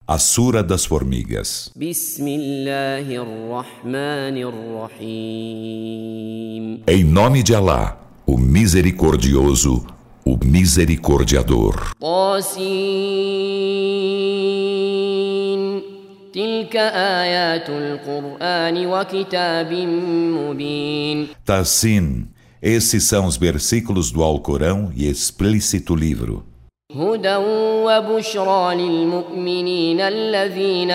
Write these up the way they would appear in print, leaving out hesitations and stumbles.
A Sura das Formigas. Em nome de Alá, o Misericordioso, o Misericordiador. Tassin, esses são os versículos do Alcorão e explícito livro. هدى وبشرى للمؤمنين الذين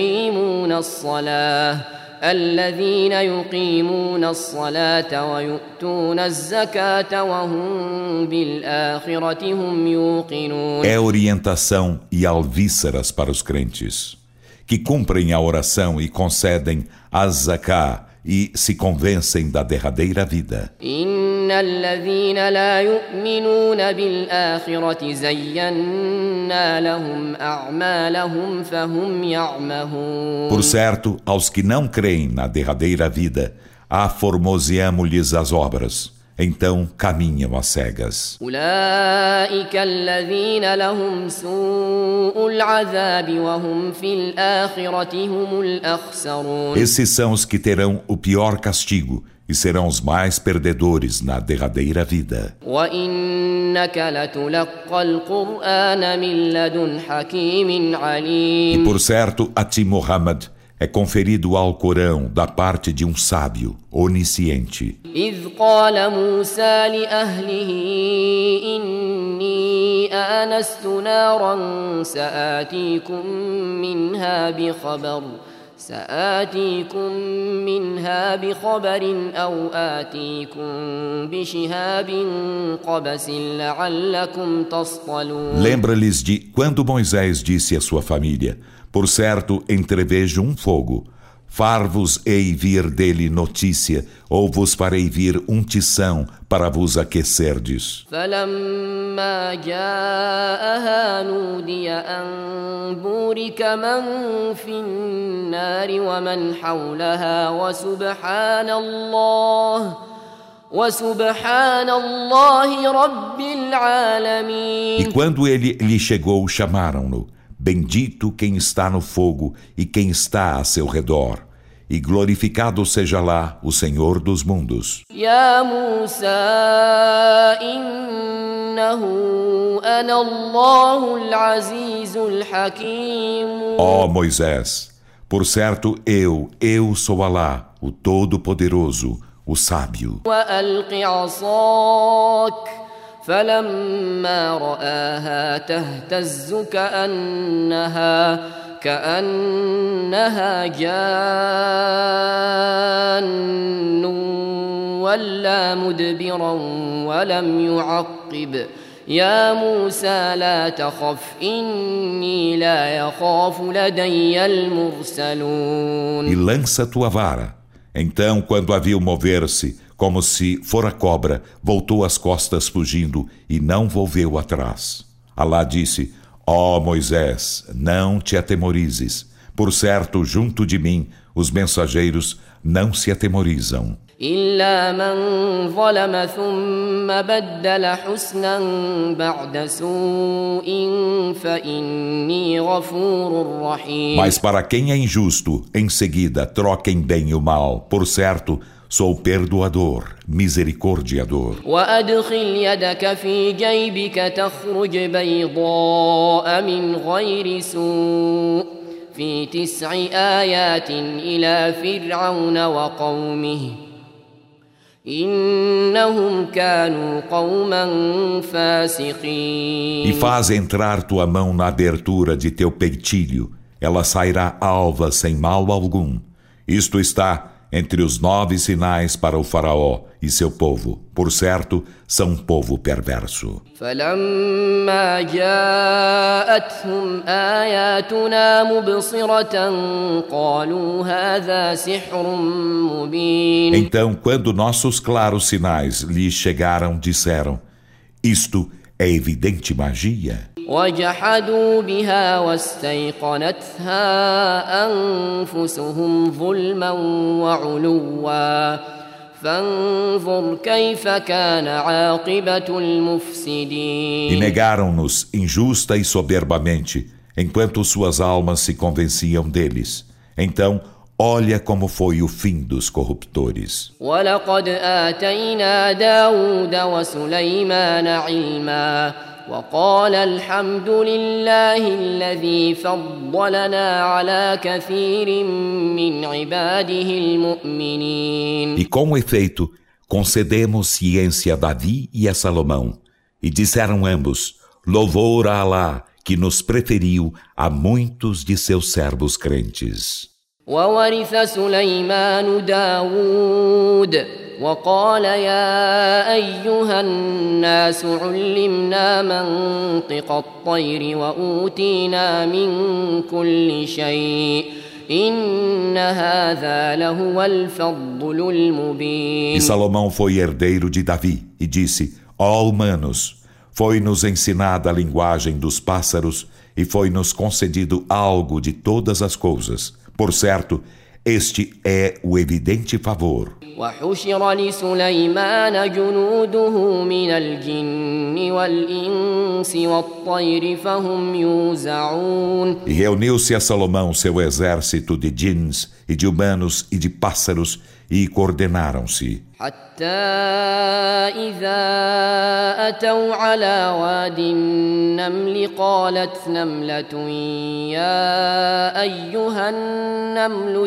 يقيمون الصلاة ويؤتون الزكاة وهم بالآخرة هم يوقنون. É orientação e alvíceras para os crentes, que cumprem a oração e concedem a zaká e se convencem da derradeira vida. إن الذين لا يؤمنون بالآخرة زينا لهم أعمالهم فهم يعمهون. Por certo, aos que não creem na derradeira vida, aformoseamo-lhes as obras, então caminham às cegas. أولئك الذين لهم سوء العذاب وهم في الآخرة هم الأخسرون. Esses são os que terão o pior castigo e serão os mais perdedores na derradeira vida. وإنك لتلقى القرآن من لدن حكيم عليم. E por certo, a ti, Muhammad, é conferido o Alcorão da parte de um sábio, onisciente. إذ قال موسى لأهله إني آنست نارا سآتيكم منها بخبر أو آتيكم بشهاب قبس لعلكم تصطلون. Lembra-lhes de quando Moisés disse à sua família: por certo, entrevejo um fogo. Far-vos-ei vir dele notícia, ou vos farei vir um tição para vos aquecerdes. فلما جاءها نودي أن بورك من في النار ومن حولها وسبحان الله رب العالمين. E quando ele lhe chegou, chamaram-no: bendito quem está no fogo e quem está a seu redor, e glorificado seja lá o Senhor dos mundos. يا موسى إنه أنا الله العزيز الحكيم. Ó Moisés, por certo eu sou Alá, o Todo-Poderoso, o Sábio. وألق عصاك فلما رآها تهتز كأنها جان ولا مدبرا ولم يعقب يا موسى لا تخف إني لا يخاف لدي المرسلون. E lança tua vara. Então, quando a viu mover-se, como se fora cobra, voltou as costas fugindo e não volveu atrás. Alá disse: ó Moisés, não te atemorizes. Por certo, junto de mim, os mensageiros não se atemorizam. إلا من ظلم ثم بدل حسنا بعد سوء فإني غفور رحيم. Mas para quem é injusto, em seguida troquem bem o mal. Por certo, sou perdoador, misericordiador. وأدخل يدك في جيبك تخرج بيضاء من غير سوء في 9 آيات إلى فرعون وقومه إنهم كانوا قوما فاسقين. E faz entrar tua mão na abertura de teu peitilho. Ela sairá alva sem mal algum. Isto está entre os 9 sinais para o faraó e seu povo. Por certo, são um povo perverso. فلما جاءتهم آياتنا مبصرة قالوا هذا سحر مبين. Então, quando nossos claros sinais lhes chegaram, disseram: isto é evidente magia. وجحدوا بها واستيقنتها أنفسهم ظلما وعلوا فانظر كيف كان عاقبة المفسدين. E negaram-nos injusta e soberbamente. enquanto suas almas se convenciam deles. Então, olha como foi o fim dos corruptores. وَلَقَدْ آتَيْنَا دَاوُودَ وَسُلَيْمَانَ عِلْمًا وَقَالَ الْحَمْدُ لِلَّهِ الَّذِي فَضَّلَنَا عَلَى كَثِيرٍ مِّنْ عِبَادِهِ الْمُؤْمِنِينَ. E com efeito, concedemos ciência a Davi e a Salomão. E disseram ambos, louvor a Alá, que nos preferiu a muitos de seus servos crentes. وورث سليمان داود وقال يا أيها الناس علمنا منطق الطير وأوتينا من كل شيء إن هذا لهو الفضل المبين. E Salomão foi herdeiro de Davi e disse, ó humanos, foi-nos ensinada a linguagem dos pássaros e foi-nos concedido algo de todas as coisas. Por certo, este é o evidente favor. وحشر لسليمان جنوده من الجن والإنس والطير فهم يوزعون. E reuniu-se a Salomão seu exército de djinns e de humanos e de pássaros e coordenaram-se. حتى إذا أتوا على واد النمل قالت نملة يا أيها النمل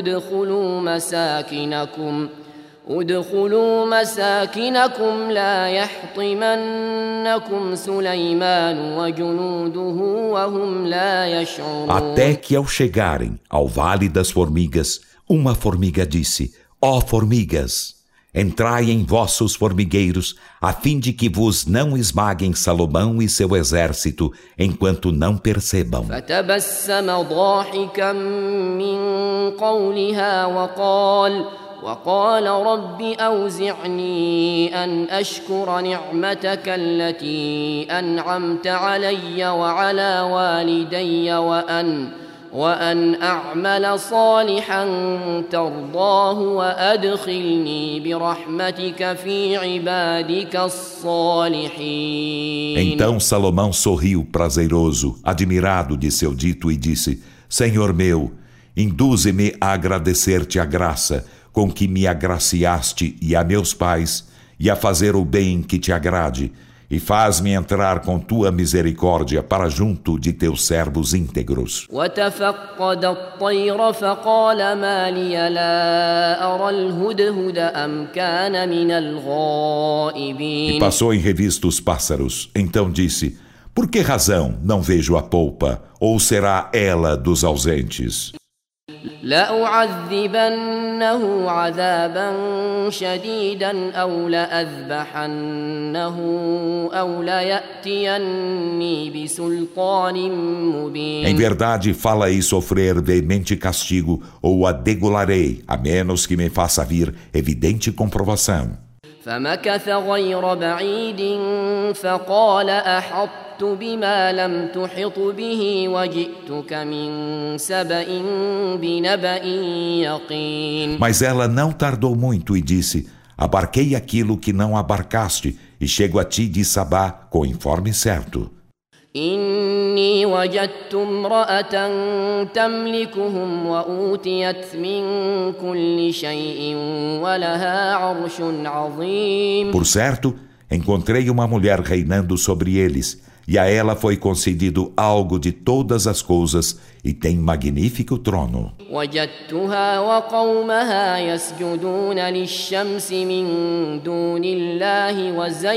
ادخلوا مساكنكم لا يحطمنكم سليمان وجنوده وهم لا يشعرون. Até que ao chegarem ao Vale das Formigas, uma formiga disse, ó formigas, entrai em vossos formigueiros, a fim de que vos não esmaguem Salomão e seu exército, enquanto não percebam. فتبسم ضاحكا من قولها وقال رب أوزعني أن أشكر نعمتك التي أنعمت علي وعلى والدي وأن أعمل صالحا ترضاه وأدخلني برحمتك في عبادك الصالحين. Então Salomão sorriu prazeroso, admirado de seu dito, e disse, Senhor meu, induze-me a agradecer-te a graça com que me agraciaste e a meus pais, e a fazer o bem que te agrade, e faz-me entrar com tua misericórdia para junto de teus servos íntegros. وتفقد الطير فقال ما لي لا أرى الهدهد أم كان من الغائبين. E passou em revista os pássaros. Então disse, por que razão não vejo a polpa? Ou será ela dos ausentes? لأعذبنه عذابا شديدا أو لأذبحنه أو ليأتيني بسلطان مبين. Em verdade, fala-ei sofrer veemente castigo, ou a degolarei, a menos que me faça vir evidente comprovação. فمكث غير بعيد فقال أحطت بما لم تحط به وجئتك من سبأ بنبأ يقين. Mas ela não tardou muito e disse, abarquei aquilo que não abarcaste e chego a ti de Sabá com informe certo. إني وجدت امرأة تملكهم وأوتيت من كل شيء ولها عرش عظيم. Por certo, encontrei uma mulher reinando sobre eles, e a ela foi concedido algo de todas as coisas, e tem magnífico trono. وجدتها وقومها يسجدون للشمس من دون الله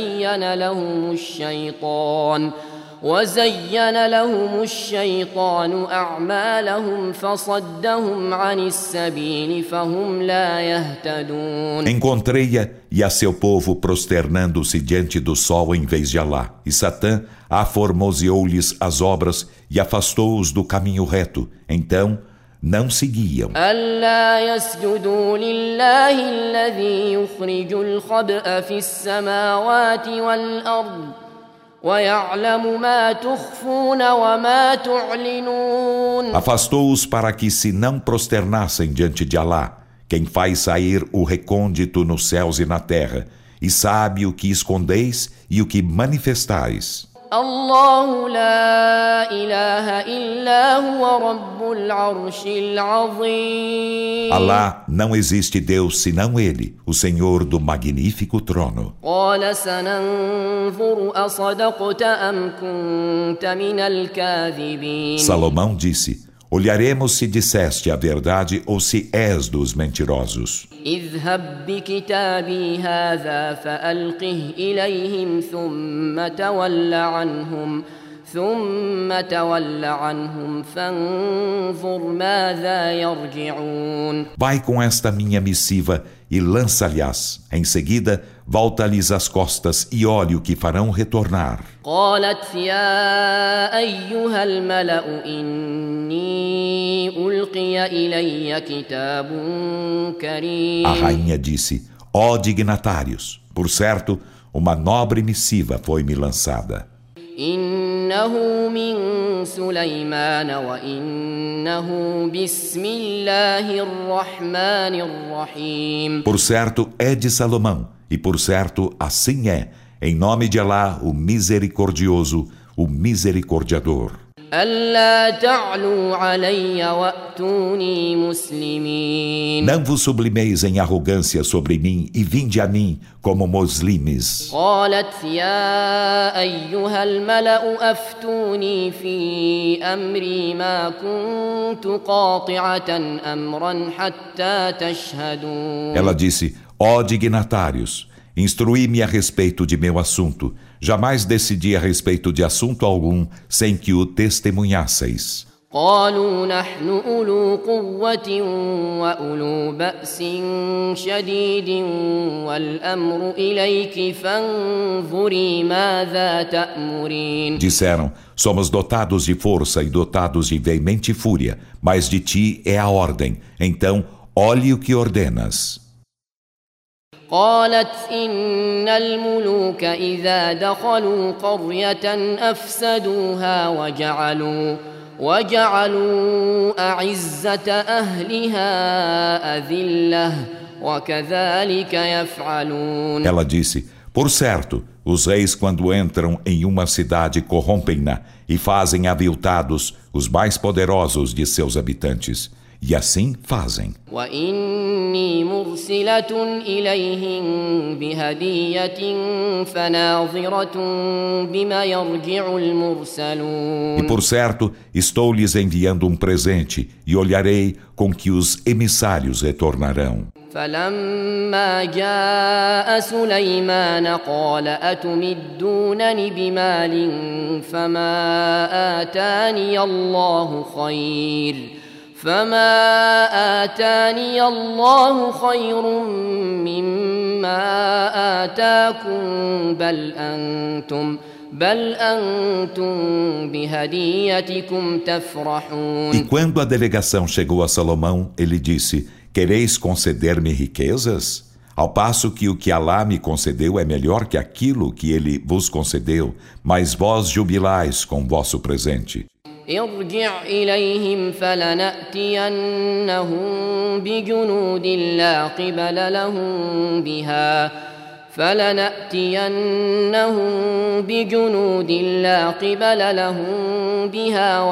وزين لهم الشيطان أعمالهم فصدهم عن السبيل فهم لا يهتدون. Encontrei-a e a seu povo prosternando-se diante do sol em vez de Alá. E Satã aformoseou-lhes as obras e afastou-os do caminho reto. Então não seguiam. ألا يسجدوا لله الذي يخرج الخبأ في السماوات والأرض ويعلم ما تخفون وما تعلنون. Afastou-os para que se não prosternassem diante de Alá, quem faz sair o recôndito nos céus e na terra, e sabe o que escondeis e o que manifestais. الله لا إله إلا هو رب العرش العظيم. Alá, não existe Deus senão Ele, o Senhor do magnífico trono. قال سننظر أصدقت أم كنت من الكاذبين. Salomão disse: olharemos se disseste a verdade ou se és dos mentirosos. اذهب بكتابي هذا فألقه إليهم ثم تول عنهم فانظر ماذا يرجعون. Vai com esta minha missiva e lança-lhes. Em seguida, volta-lhes as costas e olhe o que farão retornar. قالت يا أيها الملأ إني ألقي إلي كتاب كريم. A rainha disse: ó dignatários, por certo, uma nobre missiva foi-me lançada. إنه من سليمان وإنه بسم الله الرحمن الرحيم. Por certo, é de Salomão, e por certo, assim é, em nome de Alá, o misericordioso, o misericordiador. ألا تعلوا علي وأتوني مسلمين. Não vos sublimeis em arrogância sobre mim e vinde a mim como muslimes. قالت يا أيها الملأ أفتوني في أمري ما كنت قاطعة أمرا حتى تشهدون. Ela disse: ó dignatários, instruí-me a respeito de meu assunto. Jamais decidi a respeito de assunto algum sem que o testemunhasseis. قالوا نحن أولو قوة وأولو بأس شديد والأمر إليك فانظري ماذا تأمرين. Disseram: somos dotados de força e dotados de veemente fúria, mas de ti é a ordem. Então, olhe o que ordenas. قالت إن الملوك إذا دخلوا قرية أفسدوها وجعلوا أعزة أهلها أذلة وكذلك يفعلون. Ela disse: por certo, os reis quando entram em uma cidade corrompem-na e fazem aviltados os mais poderosos de seus habitantes. E assim fazem. وإني مرسلة إليهم بهدية فناظرة بما يرجع المرسلون. E por certo, estou-lhes enviando um presente e olharei com que os emissários retornarão. فلما جاء سليمان قال أتمدونني بمال فما آتاني الله خير مما آتاكم بل أنتم بهديتكم تفرحون. E quando a delegação chegou a Salomão, ele disse: quereis conceder-me riquezas? Ao passo que o que Alá me concedeu é melhor que aquilo que ele vos concedeu, mas vós jubilais com vosso presente. ارجع إليهم فلنأتينهم بجنود لا قبل لهم بها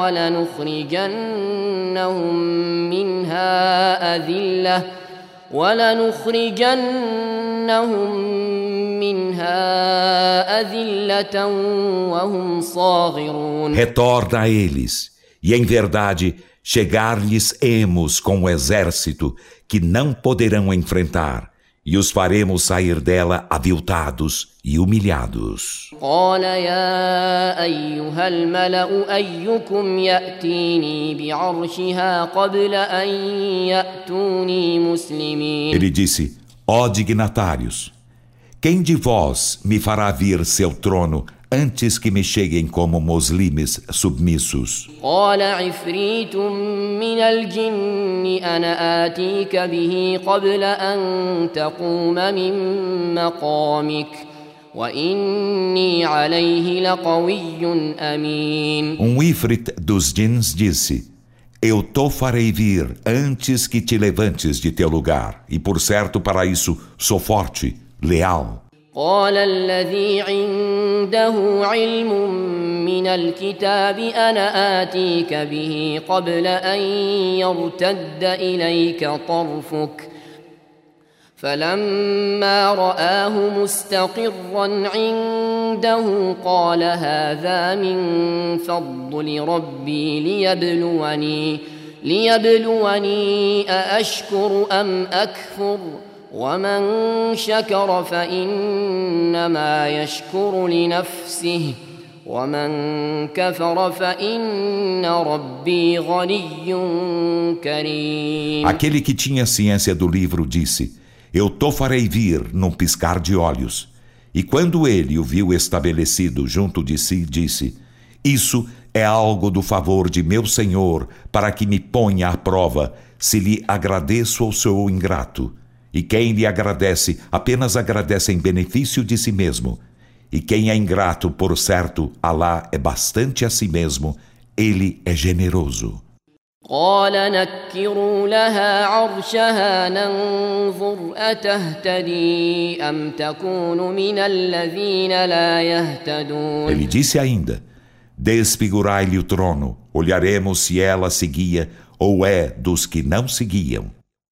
ولنخرجنهم منها أذلة وهم صاغرون. Retorna a eles, e em verdade chegar-lhes-emos com um exército que não poderão enfrentar, e os faremos sair dela aviltados e humilhados. قال يا أيها الملأ أيكم يأتيني بعرشها قبل أن يأتوني مسلمين. Ele disse: ó dignatários, quem de vós me fará vir seu trono antes que me cheguem como muslimes submissos? قال عفريت من الجن أنا آتيك به قبل أن تقوم من مقامك وإني عليه لقوي أمين. Ifrit dos djinns disse: eu te farei vir antes que te levantes de teu lugar, e por certo para isso sou forte, leal. قال الذي عنده علم من الكتاب أنا آتيك به قبل أن يرتد إليك طرفك فلما رآه مستقرا عنده قال هذا من فضل ربي ليبلوني أأشكر أم أكفر ومن شكر فإنما يشكر لنفسه ومن كفر فإن ربي غني كريم. Aquele que tinha ciência do livro disse: Eu te farei vir num piscar de olhos. E quando ele o viu estabelecido junto de si, disse: Isso é algo do favor de meu Senhor, para que me ponha à prova, se lhe agradeço ou sou ingrato. E quem lhe agradece, apenas agradece em benefício de si mesmo. E quem é ingrato, por certo, Alá é bastante a si mesmo, ele é generoso. قال نكروا لها عرشها ننظر أتهتدي أم تكون من الذين لا يهتدون. Ele disse ainda: Desfigurai-lhe o trono, olharemos se ela seguia ou é dos que não seguiam.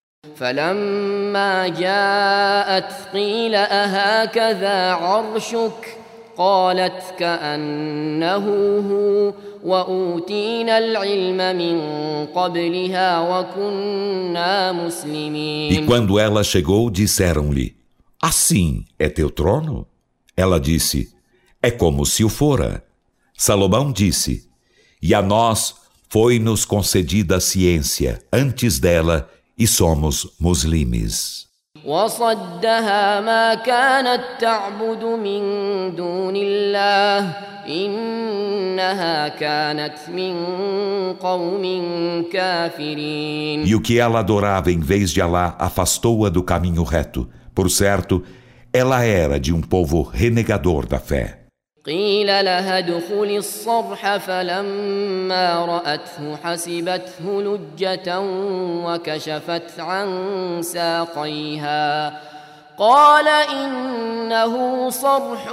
فلما جاءت قيل أهكذا عرشك قالت كأنه هو وأوتينا العلم من قبلها وكنا مسلمين. E quando ela chegou, disseram-lhe: Assim é teu trono? Ela disse: É como se o fora. Salomão disse: E a nós foi-nos concedida a ciência antes dela e somos muslimes. وصدها ما كانت تعبد من دون الله إنها كانت من قوم كافرين. E o que ela adorava em vez de Alá afastou-a do caminho reto. Por certo, ela era de um povo renegador da fé. قيل لها ادخلي الصرح فلما رأته حسبته لجة وكشفت عن ساقيها قال إنه صرح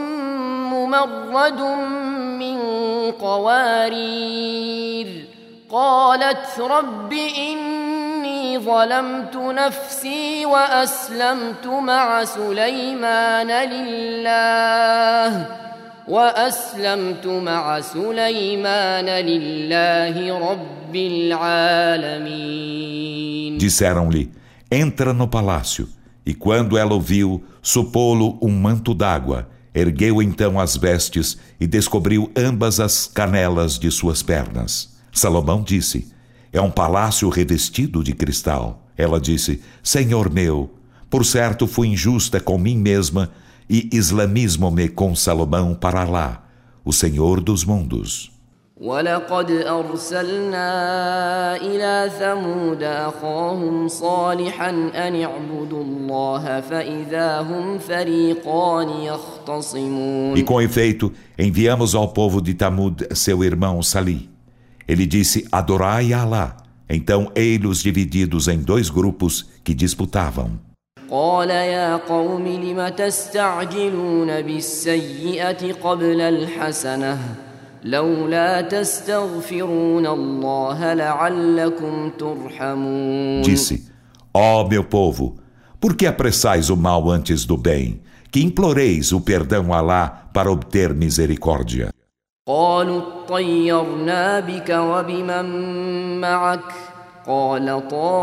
ممرد من قوارير قالت رب إني ظلمت نفسي وأسلمت مع سليمان لله رب العالمين. Disseram-lhe: Entra no palácio. E quando ela o viu, supô-lo um manto d'água. Ergueu então as vestes e descobriu ambas as canelas de suas pernas. Salomão disse: É um palácio revestido de cristal. Ela disse: Senhor meu, por certo fui injusta com mim mesma e islamismo-me com Salomão para Alá, o Senhor dos mundos. وَلَقَدْ أَرْسَلْنَا إِلَى ثَمُودَ أَخَاهُمْ صَالِحًا أَنِ اعْبُدُوا اللَّهَ فَإِذَا هُمْ فَرِيقَانِ يَخْتَصِمُونَ. E com efeito, enviamos ao povo de Tamud seu irmão Salih. Ele disse: Adorai a Alá. Então, ei-los divididos em dois grupos que disputavam. قال يا قوم لم تستعجلون بالسيئة قبل الحسنة لولا تستغفرون الله لعلكم ترحمون. Disse: Ó meu povo, por que apressais o mal antes do bem? Que imploreis o perdão a Alá para obter misericórdia. قالوا اطيرنا بك وبمن معك قال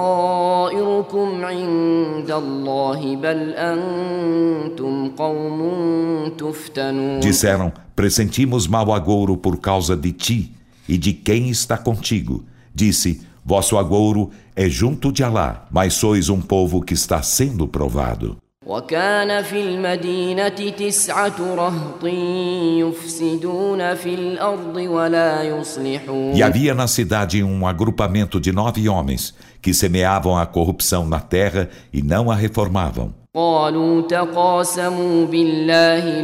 طائركم عند الله بل أنتم قوم تفتنون. Disseram: Pressentimos mau agouro por causa de ti e de quem está contigo. Disse: Vosso agouro é junto de Alá, mas sois um povo que está sendo provado. وكان في المدينة 9 رهط يفسدون في الأرض ولا يصلحون. E havia na cidade um agrupamento de 9 homens que semeavam a corrupção na terra e não a reformavam. قالوا تقاسموا بالله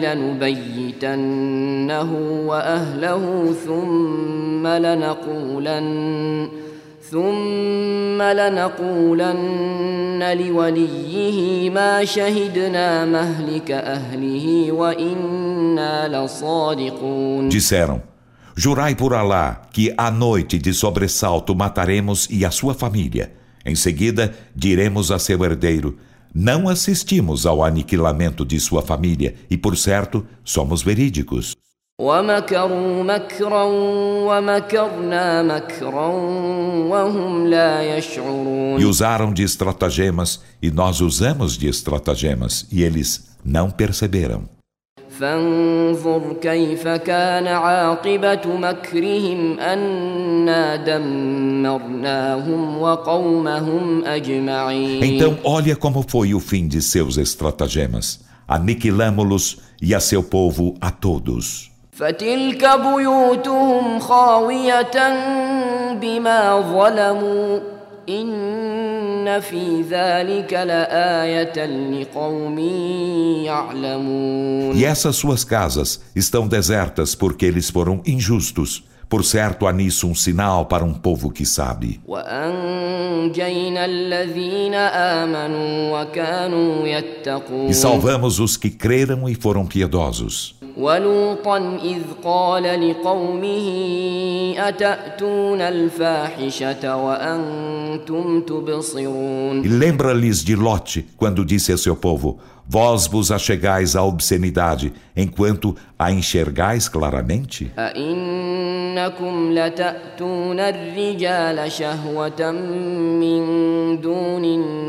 لنبيتنه وأهله ثم لنقولن لوليه ما شهدنا مهلك أهله وإنا لصادقون. Disseram: Jurai por Alá que à noite de sobressalto mataremos e a sua família. Em seguida, diremos a seu herdeiro: Não assistimos ao aniquilamento de sua família e, por certo, somos verídicos. ومكروا مكرا ومكرنا مكرا وهم لا يشعرون. E usaram de estratagemas e nós usamos de estratagemas e eles não perceberam. فانظر كيف كان عاقبة مكرهم أنا دمرناهم وقومهم أجمعين. Então olha como foi o fim de seus estratagemas. Aniquilamo-los e a seu povo a todos. فتلك بيوتهم خاوية بما ظلموا إن في ذلك لآية لقوم يعلمون. E essas suas casas estão desertas porque eles foram injustos. Por certo, há nisso um sinal para um povo que sabe. وأنجينا الذين آمنوا وكانوا يتقون. E salvamos os que creram e foram piedosos. ولوطا إذ قال لقومه أتأتون الفاحشة وأنتم تبصرون. E lembra-lhes de Lot, quando disse a seu povo: Vós vos achegais à obscenidade, enquanto a enxergais claramente? أئنكم لتأتون الرجال شهوة من دون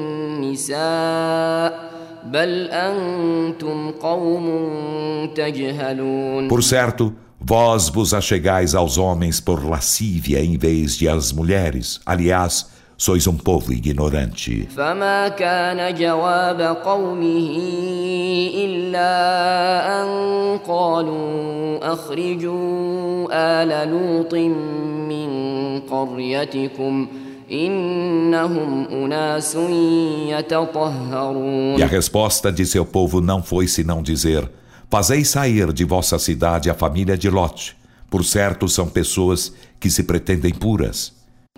النساء بل أنتم قوم تجهلون. Por certo, vós vos achegais aos homens por lascívia em vez de às mulheres. Aliás, sois um povo ignorante. فما كان جواب قومه إلا أن قالوا أخرجوا آل لوط من قريتكم إنهم أناس يتطهرون. E a resposta de seu povo não foi senão dizer: Fazei sair de vossa cidade a família de Lot. Por certo, são pessoas que se pretendem puras.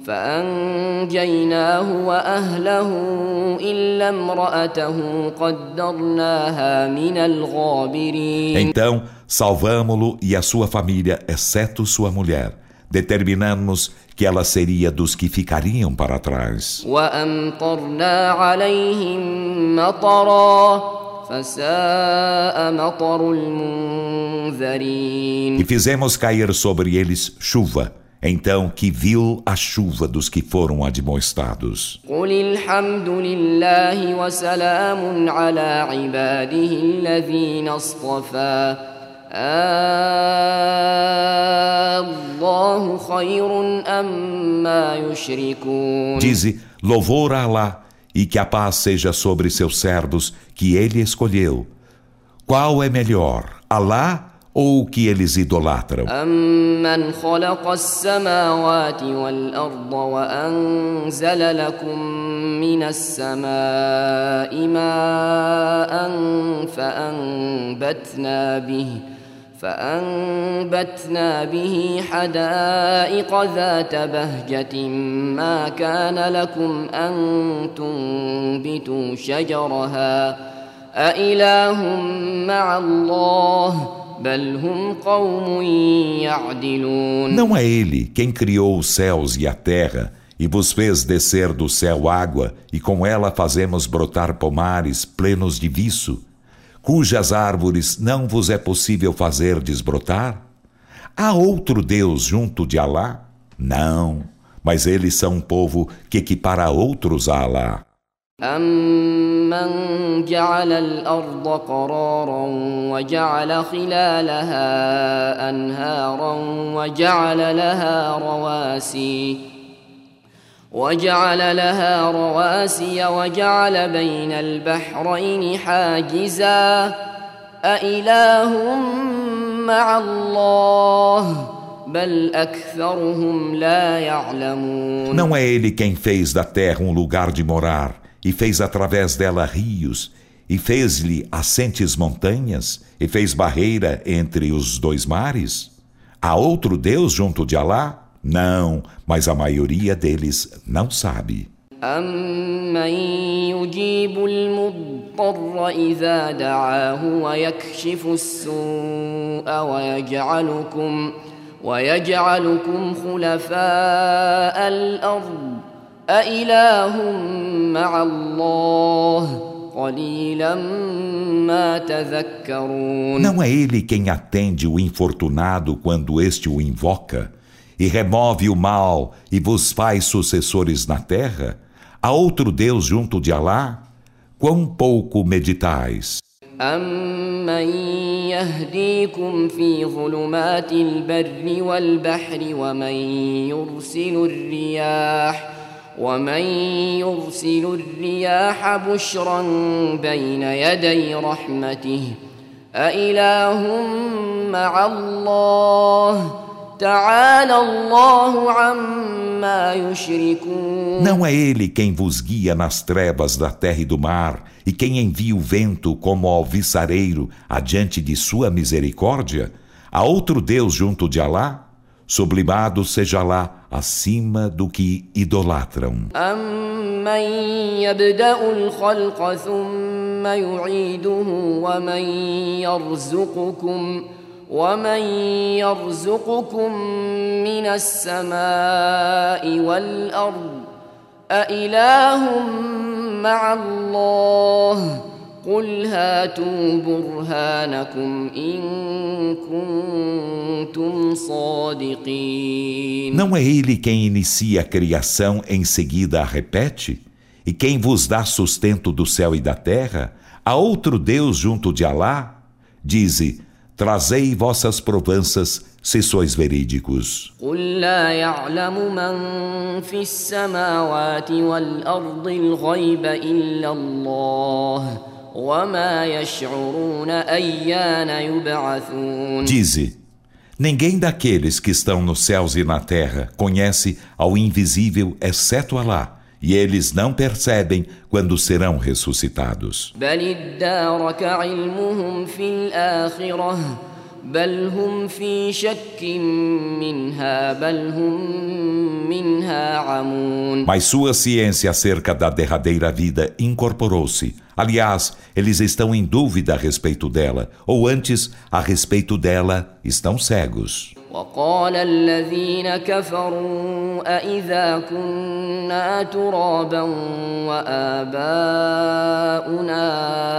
فأنجيناه وأهله إلا امرأته قدرناها من الغابرين. Então, salvamo-lo e a sua família, exceto sua mulher. Determinamos que ela seria dos que ficariam para trás. وأمطرنا عليهم مطرا فساء مطر المنذرين. E fizemos cair sobre eles chuva. Então, que vil a chuva dos que foram admoestados. قل الحمد لله وسلام على عباده الذين اصطفى الله خير أما يشركون. Dize, louvor a Alá, e que a paz seja sobre seus servos que ele escolheu. Qual é melhor, Alá ou o que eles idolatram? أمن خلق السماوات والأرض وأنزل لكم من السماء ماء فأنبتنا به حدائق ذات بهجة ما كان لكم أن تنبتوا شجرها أإله مع الله بل هم قوم يعدلون. Não é ele quem criou os céus e a terra e vos fez descer do céu água e com ela fazemos brotar pomares plenos de viço, cujas árvores não vos é possível fazer desbrotar? Há outro Deus junto de Alá? Não, mas eles são um povo que equipara outros a Alá. أمن جعل الأرض قرارا وجعل خلالها أنهارا وجعل لها رواسي وجعل بين البحرين حاجزا أإله مع الله بل أكثرهم لا يعلمون. Não é ele quem fez da terra um lugar de morar e fez através dela rios e fez-lhe assentes montanhas e fez barreira entre os dois mares? Há outro Deus junto de Alá? Não, mas a maioria deles não sabe. أَمَّن يُجِيبُ الْمُضْطَرَّ إِذَا دَعَاهُ وَيَكْشِفُ السُّوءَ وَيَجْعَلُكُمْ خُلَفَاءَ الْأَرْضِ أَإِلَٰهٌ مَّعَ اللَّهِ قَلِيلًا مَّا تَذَكَّرُونَ. Não é ele quem atende o infortunado quando este o invoca e remove o mal e vos faz sucessores na terra? Há outro Deus junto de Alá? Quão pouco meditais! أَمَّن يَهْدِيكُمْ فِي ظُلُمَاتِ الْبَرِّ وَالْبَحْرِ ومن يرسل الرياح بشرا بين يدي رحمته أإله مع الله تعالى الله عما يشركون. Não é ele quem vos guia nas trevas da terra e do mar e quem envia o vento como alviçareiro adiante de sua misericórdia? Há outro Deus junto de Alá? Sublimado seja lá acima do que idolatram. أَمَّن يَبْدَأُ الْخَلْقَ ثُمَّ يُعِيدُهُ ومن يرزقكم من السماء والأرض أإله مع الله قل هاتوا برهانكم إن كنتم صادقين. Não é ele quem inicia a criação em seguida a repete? E quem vos dá sustento do céu e da terra? Há outro Deus junto de Alá? Dize, trazei vossas provanças se sois verídicos. قل لا يعلم من في السماوات والأرض الغيب إلا الله وما يشعرون أيان يبعثون. Dize, ninguém daqueles que estão nos céus e na terra conhece ao invisível exceto Alá, e eles não percebem quando serão ressuscitados. بل ادارك علمهم في الآخرة بل هم في شك منها بل هم منها عمون. Mas sua ciência acerca da derradeira vida incorporou-se. Aliás, eles estão em dúvida a respeito dela, ou antes, a respeito dela, estão cegos. وقال الذين كفروا أإذا كنا ترابا وآباؤنا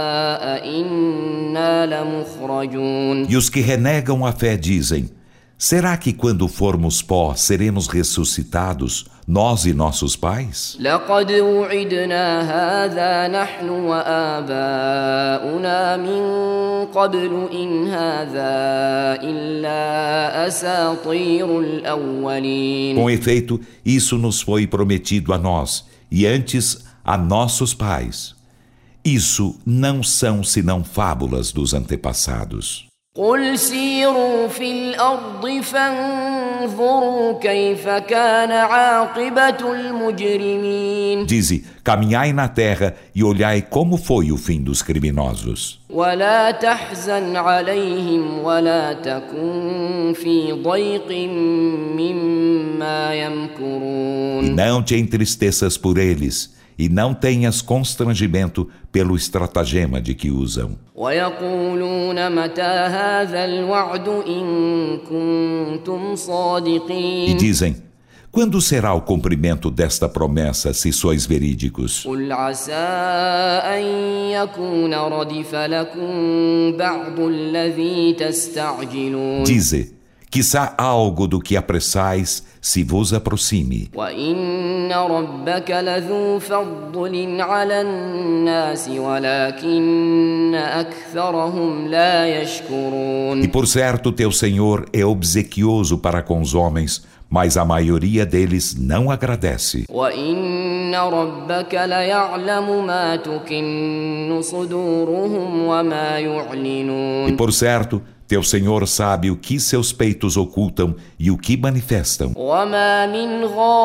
أإنا لمخرجون. E os que renegam a fé dizem, será que quando formos pó seremos ressuscitados, nós e nossos pais? لقد وعدنا هذا نحن وآباؤنا من قبل إن هذا إلا أساطير الأولين. Com efeito, isso nos foi prometido a nós, e antes a nossos pais. Isso não são senão fábulas dos antepassados. قل سيروا في الأرض فانظروا كيف كان عاقبة المجرمين. Dize, caminhai na terra e olhai como foi o fim dos criminosos. ولا تحزن عليهم ولا تكن في ضيق مما يمكرون. E não te entristeças por eles, e não tenhas constrangimento pelo estratagema de que usam. ويقولون متى هذا الوعد إن كنتم E صادقين. dizem, quando será o cumprimento desta promessa, se sois verídicos? قل عسى أن يكون ردف لكم بعض الذي تستعجلون. Dize, quiçá algo do que apressais se vos aproxime. وإن ربك لذو فضل على الناس ولكن أكثرهم لا يشكرون. E por certo teu Senhor é obsequioso para com os homens, mas a maioria deles não agradece. وإن ربك ليعلم ما تكن صدورهم وما E يعلنون. por certo Teu Senhor sabe o que seus peitos ocultam e o que manifestam. وما من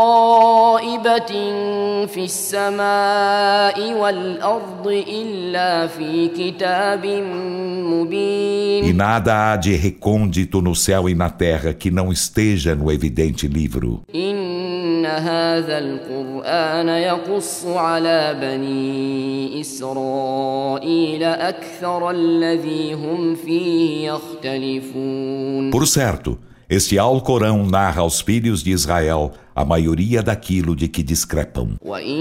غائبة في السماء والأرض إلا في كتاب مبين. E nada há de recôndito no céu e na terra que não esteja no evidente livro. إن هذا القرآن يقص على بني إسرائيل أكثر الذي هم فيه يختلفون. Por certo, este Alcorão narra aos filhos de Israel a maioria daquilo de que discrepam.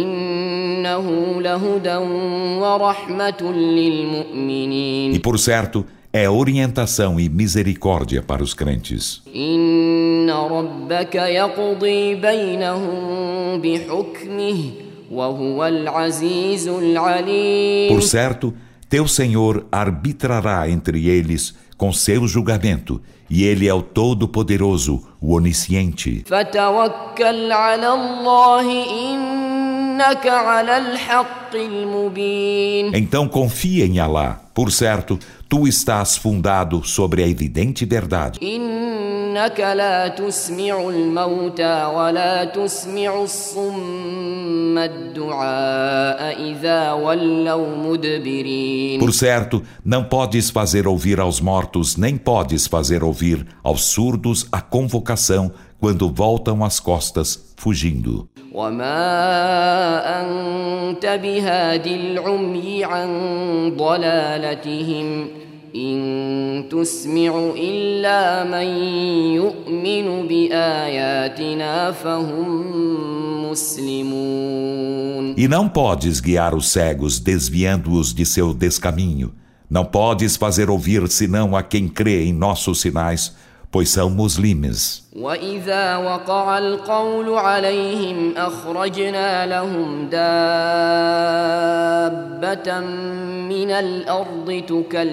وإنه لهدى ورحمة للمؤمنين. E por certo, é orientação e misericórdia para os crentes. إن ربك يقضي بينهم بحكمه وهو العزيز العليم. Por certo, teu Senhor arbitrará entre eles com seu julgamento, e Ele é o Todo-Poderoso, o Onisciente. فتوكل على الله إنك على الحق المبين. Então confia em Alá. Por certo, tu estás fundado sobre a evidente verdade. إنك لا تسمع الموتى ولا تسمع الصم الدعاء إذا ولوا مدبرين. Por certo, não podes fazer ouvir aos mortos, nem podes fazer ouvir aos surdos a convocação quando voltam as costas, fugindo. وما أنت بهاد العمي عن ضلالتهم إن تسمع إلا من يؤمن بآياتنا فهم مسلمون. E não podes guiar os cegos, desviando-os de seu descaminho. Não podes fazer ouvir senão a quem crê em nossos sinais, pois são muslimes. وإذا وقع القول عليهم أخرجنا لهم دابة من الأرض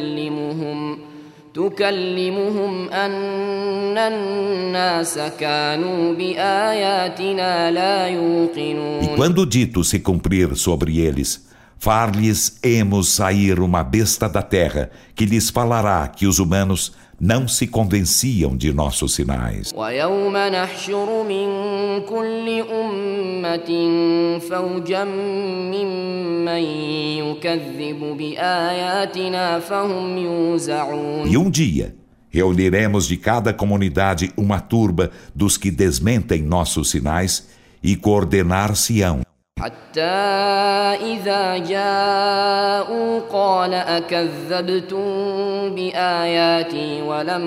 تكلمهم أن الناس كانوا بآياتنا لا يوقنون. E quando o dito se cumprir sobre eles, far-lhes-emos sair uma besta da terra, que lhes falará que os humanos não se convenciam de nossos sinais. ويوم نحشر من كل أمة فوجا ممن يكذب بآياتنا فهم يوزعون. E um dia reuniremos de cada comunidade uma turba dos que desmentem nossos sinais e coordenar-se-ão. حتى إذا جاءوا قال أكذبتم بآياتي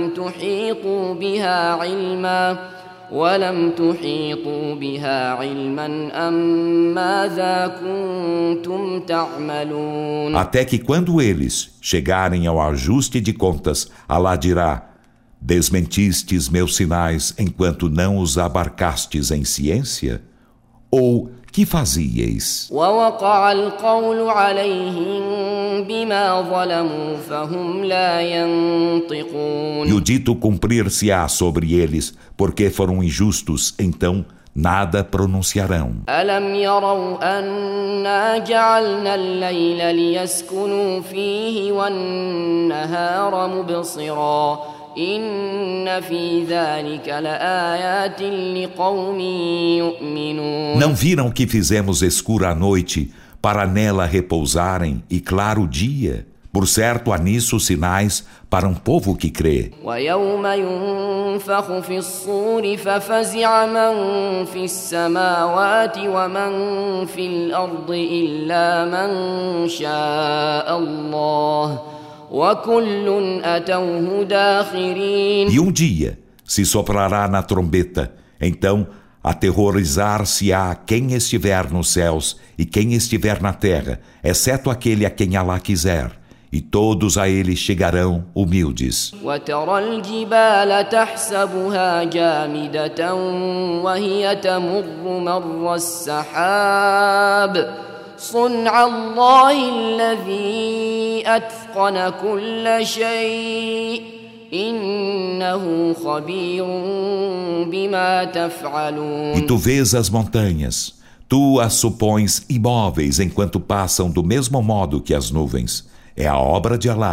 ولم تحيطوا بها علما أم ماذا كنتم تعملون. Até que quando eles chegarem ao ajuste de contas, Alá dirá: desmentistes meus sinais enquanto não os abarcastes em ciência? Ou que fazíeis? ووقع القول عليهم بما ظلموا فهم لا ينطقون. E o dito cumprir-se-á sobre eles, porque foram injustos, então nada pronunciarão. ألم يروا أنا جعلنا الليل ليسكنوا فيه والنهار مبصرا إن في ذلك لآيات لقوم يؤمنون. Não viram que fizemos escura a noite para nela repousarem e claro o dia? Por certo há nisso sinais para um povo que crê. ويوم ينفخ في الصور ففزع من في السماوات ومن في الأرض إلا من شاء الله وكل أتوه داخرين. E um dia se soprará na trombeta, então aterrorizar-se-á quem estiver nos céus e quem estiver na terra, exceto aquele a quem Alá quiser, e todos a ele chegarão humildes. وترى الجبال تحسبها جامدة وهي تمر مر السحاب صنع الله الذي أتقن كل شيء إنه خبير بما تفعلون. E tu vês as montanhas, tu as supões imóveis enquanto passam do mesmo modo que as nuvens. É a obra de Alá,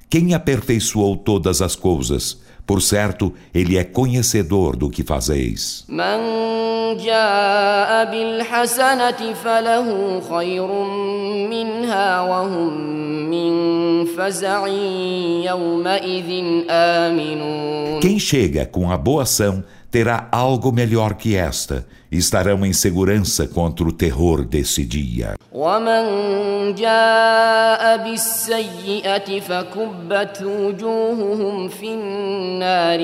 Quem aperfeiçoou todas as coisas? Por certo, Ele é conhecedor do que fazeis. من جاء بالحسنة فله خير منها وهم من فزع يومئذ آمنون. Quem chega com a boa ação terá algo melhor que esta. Estarão em segurança contra o terror desse dia. ومن جاء بالسيئة فكبت وجوههم في النار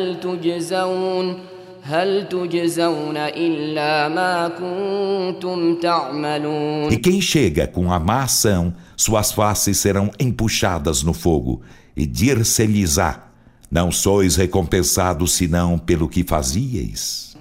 هل تجزون إلا ما كنتم تعملون. E quem chega com a má ação, suas faces serão empuxadas no fogo, e dir-se-lhes-á: não sois recompensados senão pelo que fazíeis.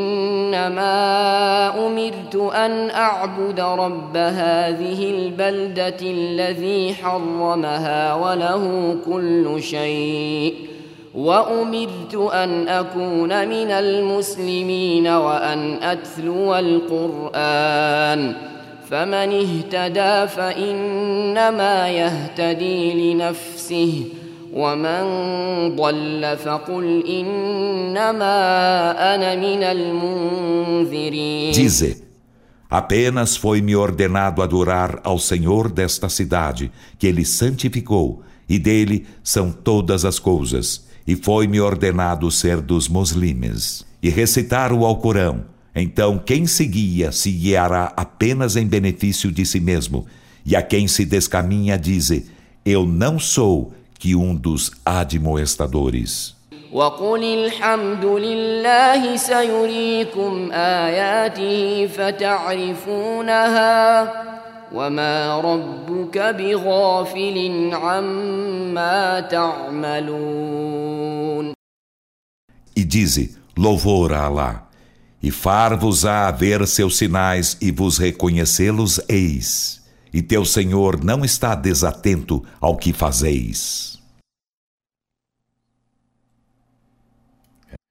إنما أمرت أن أعبد رب هذه البلدة الذي حرمها وله كل شيء وأمرت أن أكون من المسلمين وأن أتلو القرآن فمن اهتدى فإنما يهتدي لنفسه ومن ضل فقل إنما أنا من المنذرين. Dize: apenas foi-me ordenado adorar ao Senhor desta cidade, que Ele santificou, e dele são todas as coisas, e foi-me ordenado ser dos muslimes, e recitar o Alcorão. Então quem se guiará apenas em benefício de si mesmo, e a quem se descaminha dize: eu não sou que dos admoestadores. وقل الحمد لله سيريكم آياته فتعرفونها وما ربك بغافل عما تعملون. E dize: louvor a Alá, e far-vos-á ver seus sinais e vos reconhecê-los eis. E teu Senhor não está desatento ao que fazeis.